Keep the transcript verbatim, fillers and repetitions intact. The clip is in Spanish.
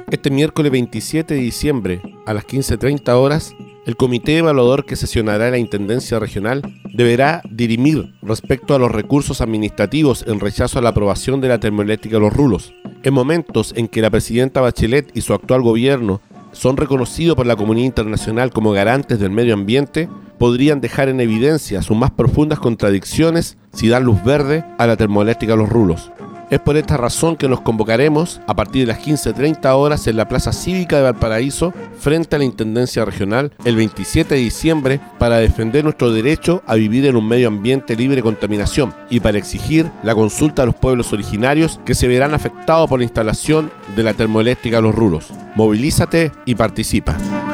Este miércoles veintisiete de diciembre, a las quince treinta horas, el comité evaluador que sesionará en la Intendencia Regional deberá dirimir respecto a los recursos administrativos en rechazo a la aprobación de la termoeléctrica Los Rulos. En momentos en que la presidenta Bachelet y su actual gobierno son reconocidos por la comunidad internacional como garantes del medio ambiente, podrían dejar en evidencia sus más profundas contradicciones si dan luz verde a la termoeléctrica Los Rulos. Es por esta razón que nos convocaremos a partir de las quince treinta horas en la Plaza Cívica de Valparaíso frente a la Intendencia Regional el veintisiete de diciembre para defender nuestro derecho a vivir en un medio ambiente libre de contaminación y para exigir la consulta a los pueblos originarios que se verán afectados por la instalación de la termoeléctrica Los Rulos. Movilízate y participa.